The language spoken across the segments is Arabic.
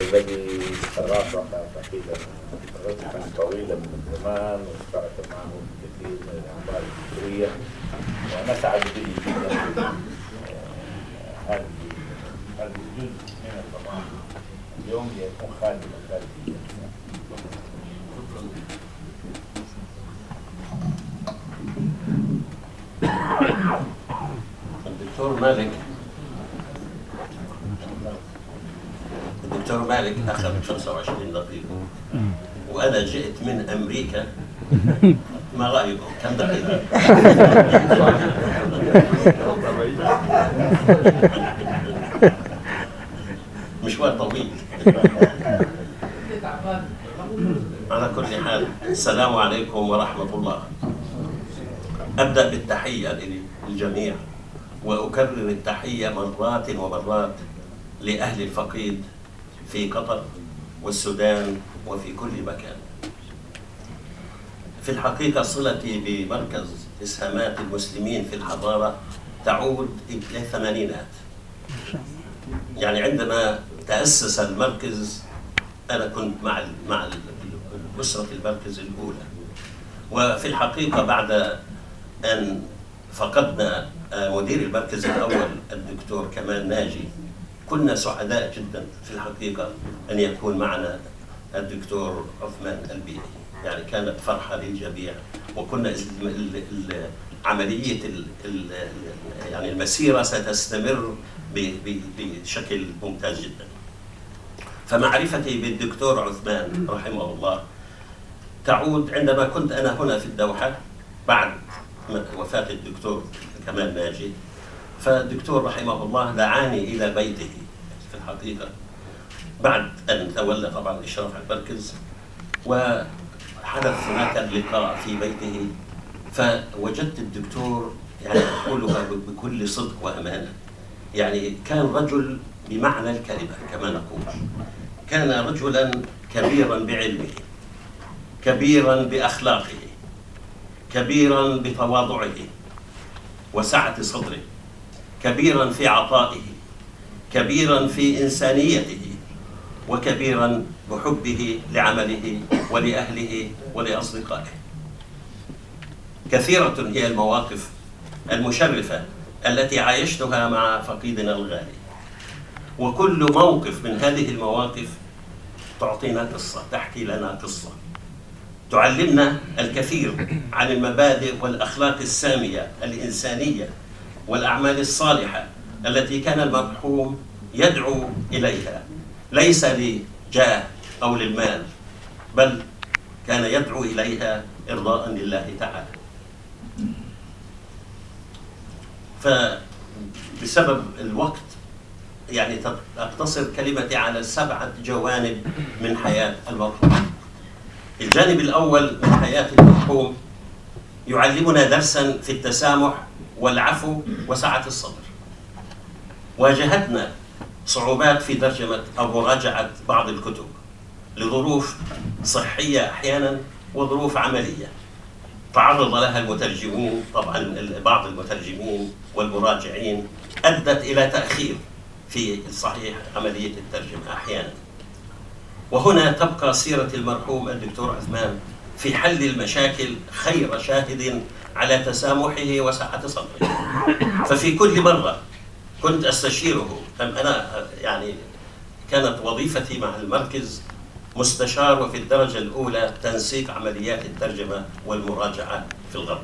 الذي ترافق بعيدا رفقا طويلا من زمان واشترك معه الكثير من الاعمال الفكريه، ونسعد به جدا هذا الجزء من البرنامج اليوم ليكون خادما ذاتيا. الدكتور مالك أخذ 25 دقيقة وأنا جئت من أمريكا. ما رأيكم كم دقيقة؟ مشوار طويل. على كل حال، السلام عليكم ورحمة الله. أبدأ بالتحية للجميع، وأكرر التحية مرات ومرات لأهل الفقيد في قطر والسودان وفي كل مكان. في الحقيقة صلتي بمركز إسهامات المسلمين في الحضارة تعود إلى الثمانينات. يعني عندما تأسس المركز أنا كنت مع أسرة المركز الأولى، وفي الحقيقة بعد أن فقدنا مدير المركز الأول الدكتور كمال ناجي كنا سعداء جدا في الحقيقة أن يكون معنا الدكتور عثمان البيعي. يعني كانت فرحة للجميع، وكنا عملية يعني المسيرة ستستمر بشكل ممتاز جدا. فمعرفتي بالدكتور عثمان رحمه الله تعود عندما كنت أنا هنا في الدوحة بعد وفاة الدكتور كمال ناجي. فالدكتور رحمه الله دعاني إلى بيته في الحقيقة بعد أن تولى طبعا الإشراف على المركز، وحدث هناك اللقاء في بيته. فوجدت الدكتور يعني أقولها بكل صدق وأمانة، يعني كان رجل بمعنى الكلمة كما نقول. كان رجلا كبيرا بعلمه، كبيرا بأخلاقه، كبيرا بتواضعه وسعة صدره، كبيرا في عطائه، كبيرا في إنسانيته، وكبيرا بحبه لعمله ولأهله ولأصدقائه. كثيرة هي المواقف المشرفة التي عايشتها مع فقيدنا الغالي، وكل موقف من هذه المواقف تعطينا قصة، تحكي لنا قصة، تعلمنا الكثير عن المبادئ والأخلاق السامية الإنسانية والأعمال الصالحة التي كان المرحوم يدعو إليها، ليس لجاه أو للمال، بل كان يدعو إليها إرضاء لله تعالى. فبسبب الوقت يعني أقتصر كلمتي على 7 جوانب من حياة المرحوم. الجانب الأول من حياة المرحوم يعلمنا درسا في التسامح والعفو وسعة الصدر. واجهتنا صعوبات في ترجمة أو مراجعة بعض الكتب لظروف صحية أحيانا وظروف عملية تعرض لها المترجمين، طبعا بعض المترجمين والمراجعين، أدت إلى تأخير في صحيح عملية الترجمة أحيانا. وهنا تبقى سيرة المرحوم الدكتور عثمان في حل المشاكل خير شاهد على تسامحه وسعة صدره. ففي كل مرة كنت أستشيره. أنا يعني كانت وظيفتي مع المركز مستشار، وفي الدرجة الأولى تنسيق عمليات الترجمة والمراجعة في الغرب.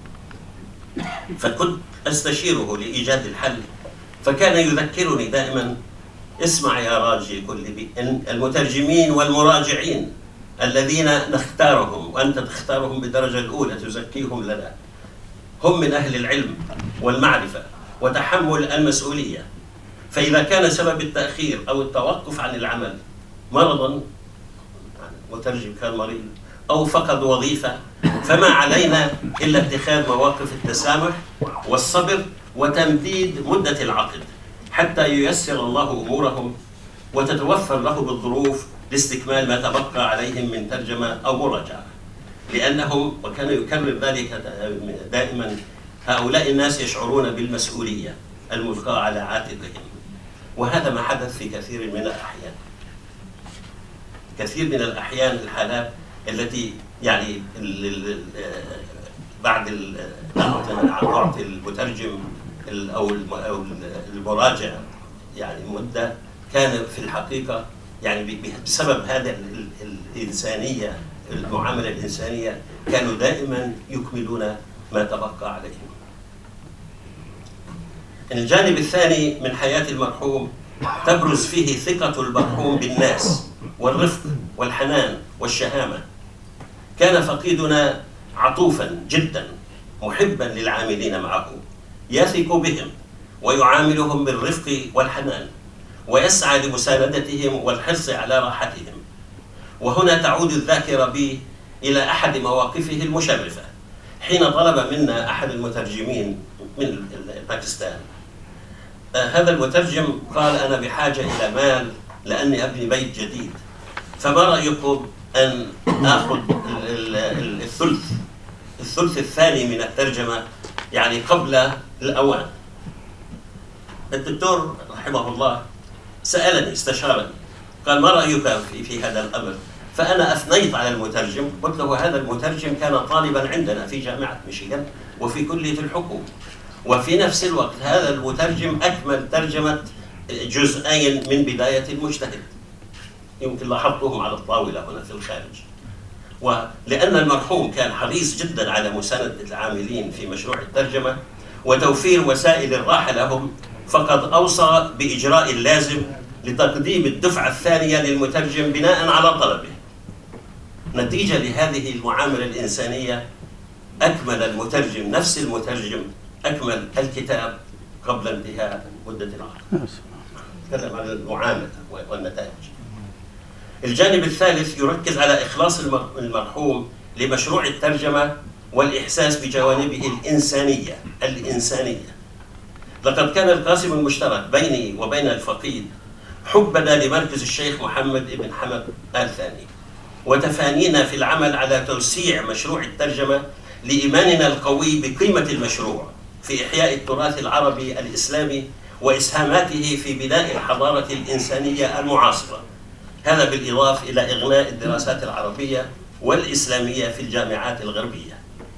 فكنت أستشيره لإيجاد الحل، فكان يذكرني دائما: اسمع يا راجي كل إن المترجمين والمراجعين الذين نختارهم وأنت تختارهم بالدرجة الأولى تزكيهم لنا هم من أهل العلم والمعرفة وتحمل المسؤولية. فإذا كان سبب التأخير أو التوقف عن العمل مرضا، مترجم كان مريض أو فقد وظيفة، فما علينا إلا اتخاذ مواقف التسامح والصبر وتمديد مدة العقد حتى ييسر الله أمورهم وتتوفر لهم الظروف لاستكمال ما تبقى عليهم من ترجمة أو مراجعة. لأنهم، وكان يكرر ذلك دائما، هؤلاء الناس يشعرون بالمسؤولية الملقاة على عاتقهم، وهذا ما حدث في كثير من الأحيان. كثير من الأحيان الحالات التي يعني بعد نعطي المترجم أو المراجع يعني مدة، كان في الحقيقة يعني بسبب هذا الإنسانية، المعاملة الإنسانية، كانوا دائما يكملون ما تبقى عليهم. الجانب الثاني من حياة المرحوم تبرز فيه ثقة المرحوم بالناس والرفق والحنان والشهامة. كان فقيدنا عطوفا جدا، محبا للعاملين معه، يثق بهم ويعاملهم بالرفق والحنان، ويسعى لمساندتهم والحرص على راحتهم. وهنا تعود الذاكرة بي إلى أحد مواقفه المشرفة، حين طلب منا أحد المترجمين من باكستان. هذا المترجم قال: أنا بحاجة إلى مال لأني أبني بيت جديد، فما رأيكم أن آخذ الثلث الثاني من الترجمة يعني قبل الأوان؟ الدكتور رحمه الله سألني، استشارني، قال: ما رأيك في هذا الأمر؟ فأنا أثنيت على المترجم، قلت له: هذا المترجم كان طالبا عندنا في جامعة ميشيغان وفي كلية الحقوق، وفي نفس الوقت هذا المترجم أكمل ترجمة جزئين من بداية المجتهد، يمكن لاحظتهم على الطاولة هنا في الخارج. ولأن المرحوم كان حريص جدا على مساندة العاملين في مشروع الترجمة وتوفير وسائل الراحة لهم، فقد أوصى بإجراء اللازم لتقديم الدفعة الثانية للمترجم بناء على طلبه. نتيجة لهذه المعاملة الإنسانية أكمل المترجم، نفس المترجم، أكمل الكتاب قبل انتهاء مدة العقد. نتكلم عن المعاملة والنتائج. الجانب الثالث يركز على إخلاص المرحوم لمشروع الترجمة والإحساس بجوانبه الإنسانية. لقد كان القاسم المشترك بيني وبين الفقيد حبنا لمركز الشيخ محمد بن حمد آل ثاني، وتفانينا في العمل على توسيع مشروع الترجمة لإيماننا القوي بقيمة المشروع في إحياء التراث العربي الإسلامي وإسهاماته في بناء الحضارة الإنسانية المعاصرة. هذا بالإضافة إلى إغناء الدراسات العربية والإسلامية في الجامعات الغربية.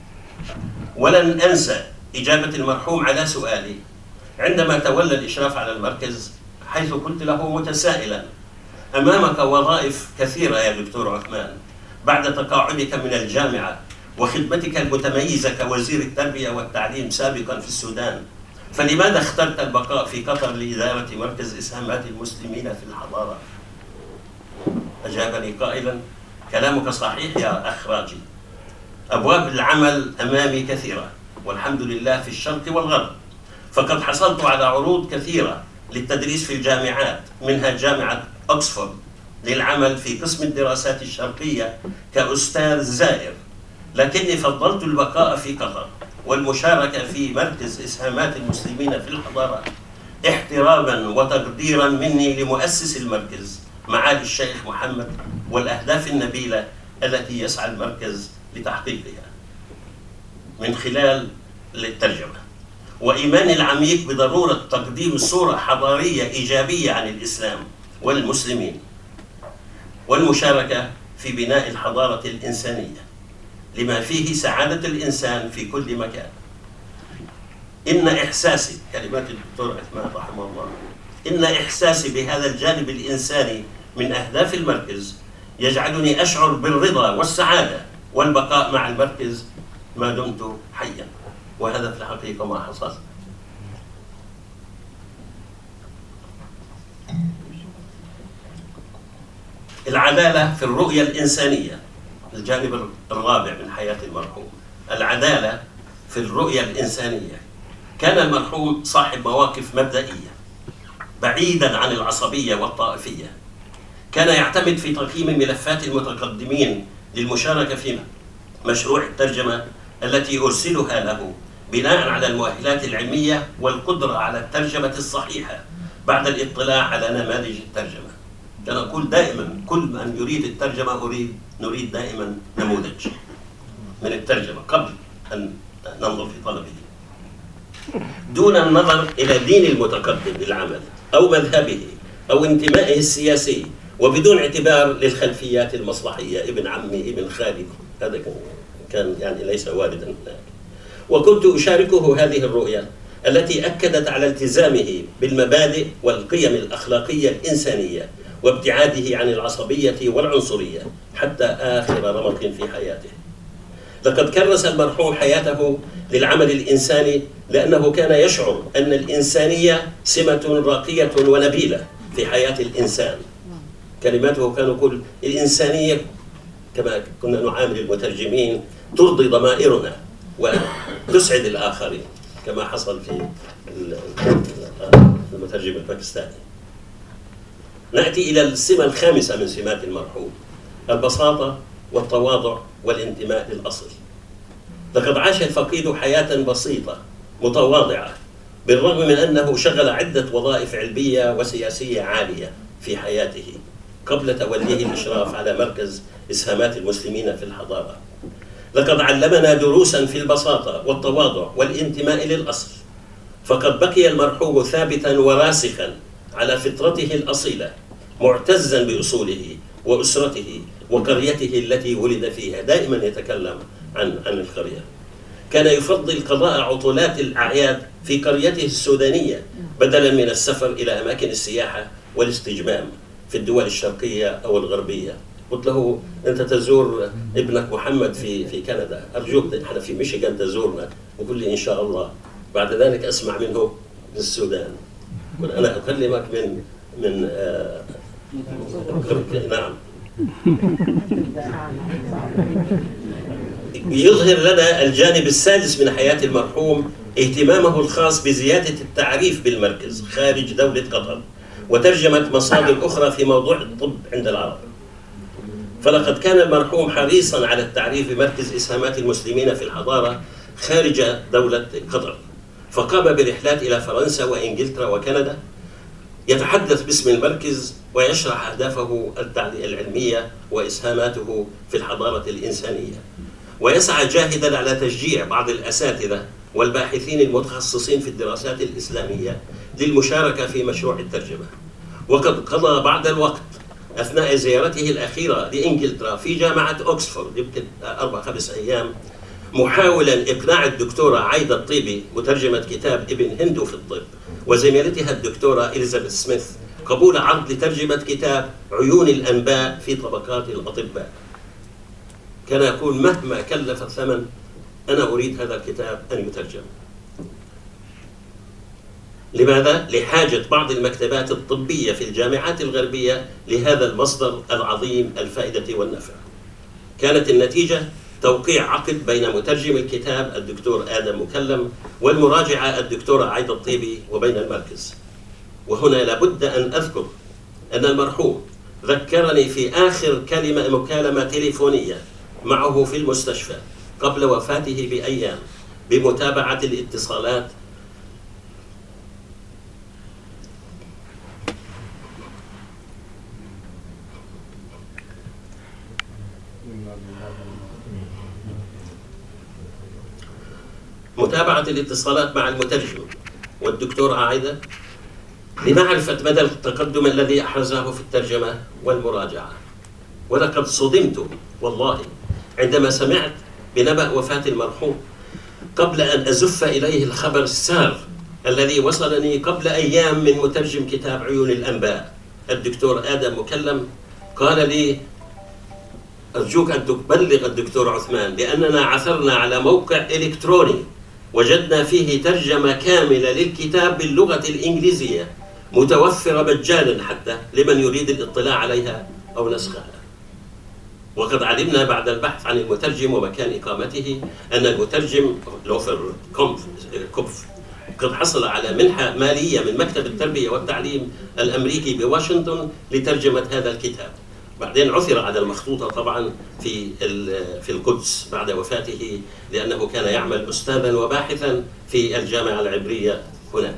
ولن أنسى إجابة المرحوم على سؤالي عندما تولى الإشراف على المركز، حيث قلت له متسائلا: أمامك وظائف كثيرة يا دكتور عثمان بعد تقاعدك من الجامعة وخدمتك المتميزة كوزير التربية والتعليم سابقا في السودان، فلماذا اخترت البقاء في قطر لإدارة مركز إسهامات المسلمين في الحضارة؟ أجابني قائلا: كلامك صحيح يا أخ راجي، أبواب العمل أمامي كثيرة والحمد لله في الشرق والغرب، فقد حصلت على عروض كثيرة للتدريس في الجامعات، منها جامعة أكسفورد للعمل في قسم الدراسات الشرقية كأستاذ زائر، لكني فضلت البقاء في قطر والمشاركة في مركز إسهامات المسلمين في الحضارة احتراما وتقديرا مني لمؤسس المركز معالي الشيخ محمد والأهداف النبيلة التي يسعى المركز لتحقيقها من خلال الترجمة، وإيماني العميق بضرورة تقديم صورة حضارية إيجابية عن الإسلام والمسلمين، والمشاركة في بناء الحضارة الإنسانية لما فيه سعادة الإنسان في كل مكان. إن إحساسي، كلمات الدكتور عثمان رحمه الله، إن إحساسي بهذا الجانب الإنساني من أهداف المركز يجعلني أشعر بالرضا والسعادة والبقاء مع المركز ما دمت حيا، وهذا في الحقيقة ما حصل. العدالة في الرؤية الإنسانية، الجانب الرابع من حياة المرحوم، العدالة في الرؤية الإنسانية. كان المرحوم صاحب مواقف مبدئية بعيدا عن العصبية والطائفية. كان يعتمد في تقييم ملفات المتقدمين للمشاركة في مشروع الترجمة التي أرسلها له بناء على المؤهلات العلمية والقدرة على الترجمة الصحيحة بعد الاطلاع على نماذج الترجمة. كان أقول دائما كل من يريد الترجمة نريد دائما نموذج من الترجمة قبل أن ننظر في طلبه، دون النظر إلى دين المتقدم للعمل أو مذهبه أو انتمائه السياسي وبدون اعتبار للخلفيات المصلحية، ابن عمي ابن خالي، هذا كان يعني ليس واردا هناك. وكنت أشاركه هذه الرؤية التي أكدت على التزامه بالمبادئ والقيم الأخلاقية الإنسانية وابتعاده عن العصبية والعنصرية حتى آخر رمق في حياته. لقد كرس المرحوم حياته للعمل الإنساني لأنه كان يشعر أن الإنسانية سمة راقية ونبيلة في حياة الإنسان. كلماته كانوا يقول الإنسانية كما كنا نعامل المترجمين ترضي ضمائرنا وتسعد الآخرين، كما حصل في المترجم الباكستاني. نأتي إلى السمة الخامسة من سمات المرحوم: البساطة والتواضع والانتماء للأصل. لقد عاش الفقيد حياة بسيطة متواضعة، بالرغم من أنه شغل عدة وظائف علمية وسياسية عالية في حياته قبل توليه الإشراف على مركز إسهامات المسلمين في الحضارة. لقد علمنا دروسا في البساطة والتواضع والانتماء للأصل، فقد بقي المرحوم ثابتا وراسخا على فطرته الأصيلة، معتزا بأصوله وأسرته وقريته التي ولد فيها. دائما يتكلم عن القرية. كان يفضل قضاء عطلات الأعياد في قريته السودانية بدلا من السفر إلى أماكن السياحة والاستجمام في الدول الشرقية أو الغربية. قلت له: أنت تزور ابنك محمد في كندا، أرجوك احنا في ميشيغان تزورنا. وقل لي إن شاء الله. بعد ذلك أسمع منه من السودان. أنا أكلمك من نعم. يظهر لنا الجانب السادس من حياة المرحوم اهتمامه الخاص بزيادة التعريف بالمركز خارج دولة قطر وترجمة مصادر أخرى في موضوع الطب عند العرب. فلقد كان المرحوم حريصا على التعريف بمركز إسهامات المسلمين في الحضارة خارج دولة قطر، فقام برحلات إلى فرنسا وإنجلترا وكندا يتحدث باسم المركز ويشرح أهدافه العلمية وإسهاماته في الحضارة الإنسانية، ويسعى جاهدا على تشجيع بعض الأساتذة والباحثين المتخصصين في الدراسات الإسلامية للمشاركة في مشروع الترجمة. وقد قضى بعض الوقت أثناء زيارته الأخيرة لإنجلترا في جامعة أوكسفورد يمكن 4-5 أيام محاولا إقناع الدكتورة عايدة الطيبي مترجمة كتاب ابن هندو في الطب وزميلتها الدكتورة إليزابيث سميث قبول عرض لترجمة كتاب عيون الأنباء في طبقات الأطباء. كان يقول: مهما كلف الثمن أنا أريد هذا الكتاب أن يترجم. لماذا؟ لحاجة بعض المكتبات الطبية في الجامعات الغربية لهذا المصدر العظيم الفائدة والنفع. كانت النتيجة توقيع عقد بين مترجم الكتاب الدكتور آدم مكلم والمراجعة الدكتورة عايدة الطيبي وبين المركز. وهنا لابد أن أذكر أن المرحوم ذكرني في آخر مكالمة تليفونية معه في المستشفى قبل وفاته بأيام بمتابعة الاتصالات مع المترجم والدكتورة عايدة لمعرفة مدى التقدم الذي أحرزه في الترجمة والمراجعة. ولقد صدمت والله عندما سمعت بنبأ وفاة المرحوم قبل أن أزف إليه الخبر السار الذي وصلني قبل أيام من مترجم كتاب عيون الأنباء الدكتور آدم مكلم. قال لي: أرجوك أن تبلغ الدكتور عثمان لأننا عثرنا على موقع إلكتروني وجدنا فيه ترجمة كاملة للكتاب باللغة الإنجليزية متوفرة مجانا حتى لمن يريد الاطلاع عليها أو نسخها. وقد علمنا بعد البحث عن المترجم ومكان إقامته أن المترجم لوفر كوبف قد حصل على منحة مالية من مكتب التربية والتعليم الأمريكي بواشنطن لترجمة هذا الكتاب. بعدين عثر على المخطوطة طبعا في القدس بعد وفاته لأنه كان يعمل أستاذا وباحثا في الجامعة العبرية هناك.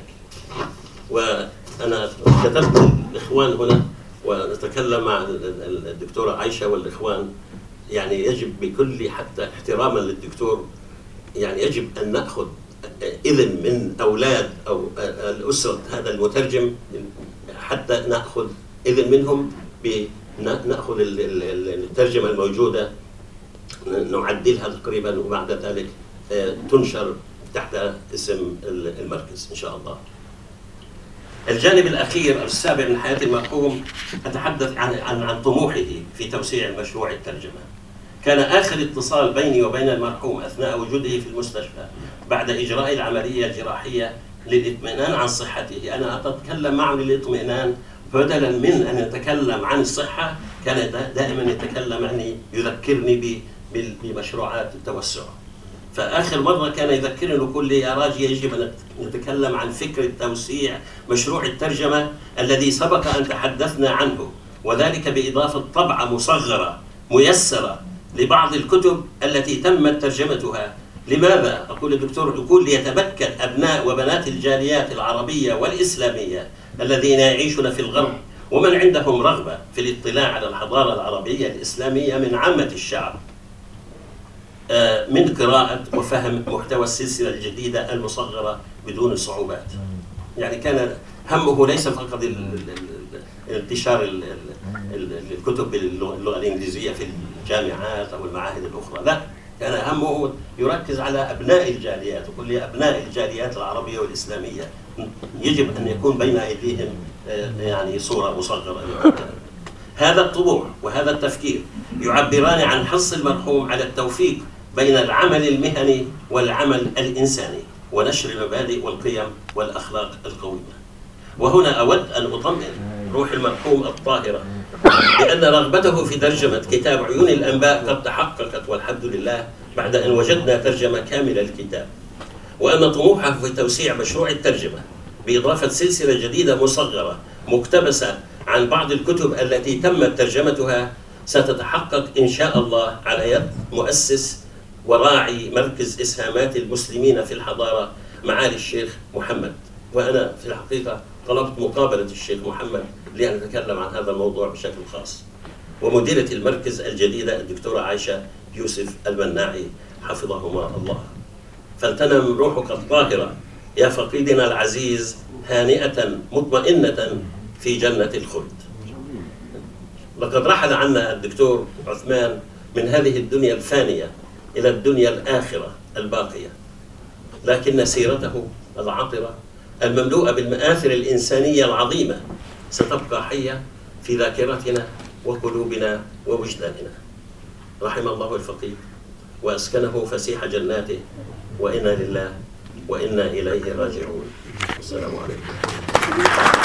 وأنا كتبت الإخوان هنا ونتكلم مع الدكتورة عائشة والإخوان، يعني يجب بكل حتى احتراما للدكتور يعني يجب أن نأخذ إذن من أولاد أو الأسرة هذا المترجم حتى نأخذ إذن منهم نأخذ الترجمة الموجودة نعدلها تقريبا، وبعد ذلك تنشر تحت اسم المركز إن شاء الله. الجانب الأخير السابع من حياة المرحوم أتحدث عن طموحه في توسيع المشروع الترجمة. كان آخر اتصال بيني وبين المرحوم أثناء وجوده في المستشفى بعد إجراء العملية الجراحية للإطمئنان عن صحته. أنا أتكلم معه للإطمئنان بدلا من أن يتكلم عن الصحة، كان دائما يتكلم عني، يذكرني بمشروعات التوسع. فآخر مرة كان يذكرني ويقول لي يا راجي يجب أن نتكلم عن فكرة توسيع مشروع الترجمة الذي سبق أن تحدثنا عنه، وذلك بإضافة طبعة مصغرة ميسرة لبعض الكتب التي تمت ترجمتها. لماذا؟ أقول الدكتور يقول ليتمكن أبناء وبنات الجاليات العربية والإسلامية الذين يعيشون في الغرب ومن عندهم رغبة في الاطلاع على الحضارة العربية الإسلامية من عامة الشعب من قراءة وفهم محتوى السلسلة الجديدة المصغرة بدون صعوبات. يعني كان همه ليس فقط انتشار الكتب باللغة الإنجليزية في الجامعات أو المعاهد الأخرى، لا، كان همه يركز على أبناء الجاليات، وكل أبناء الجاليات العربية والإسلامية يجب أن يكون بين أيديهم يعني صورة مصغرة. هذا الطموح وهذا التفكير يعبران عن حرص المرحوم على التوفيق بين العمل المهني والعمل الإنساني ونشر المبادئ والقيم والأخلاق القويمة. وهنا أود أن أطمئن روح المرحوم الطاهرة بأن رغبته في ترجمة كتاب عيون الأنباء قد تحققت والحمد لله بعد أن وجدنا ترجمة كاملة للكتاب، وأن طموحه في توسيع مشروع الترجمة بإضافة سلسلة جديدة مصغرة مقتبسة عن بعض الكتب التي تمت ترجمتها ستتحقق إن شاء الله على يد مؤسس وراعي مركز إسهامات المسلمين في الحضارة معالي الشيخ محمد. وأنا في الحقيقة طلبت مقابلة الشيخ محمد لأن أتكلم عن هذا الموضوع بشكل خاص، ومديرة المركز الجديدة الدكتورة عائشة يوسف المناعي حفظهما الله. فلتنم روحك الطاهرة يا فقيدنا العزيز هانئة مطمئنة في جنة الخلد. لقد رحل عنا الدكتور عثمان من هذه الدنيا الفانية إلى الدنيا الآخرة الباقية، لكن سيرته العطرة المملوءة بالمآثر الإنسانية العظيمة ستبقى حية في ذاكرتنا وقلوبنا ووجداننا. رحم الله الفقيد وأسكنه فسيح جناته، وإنا لله وإنا إليه راجعون. السلام عليكم.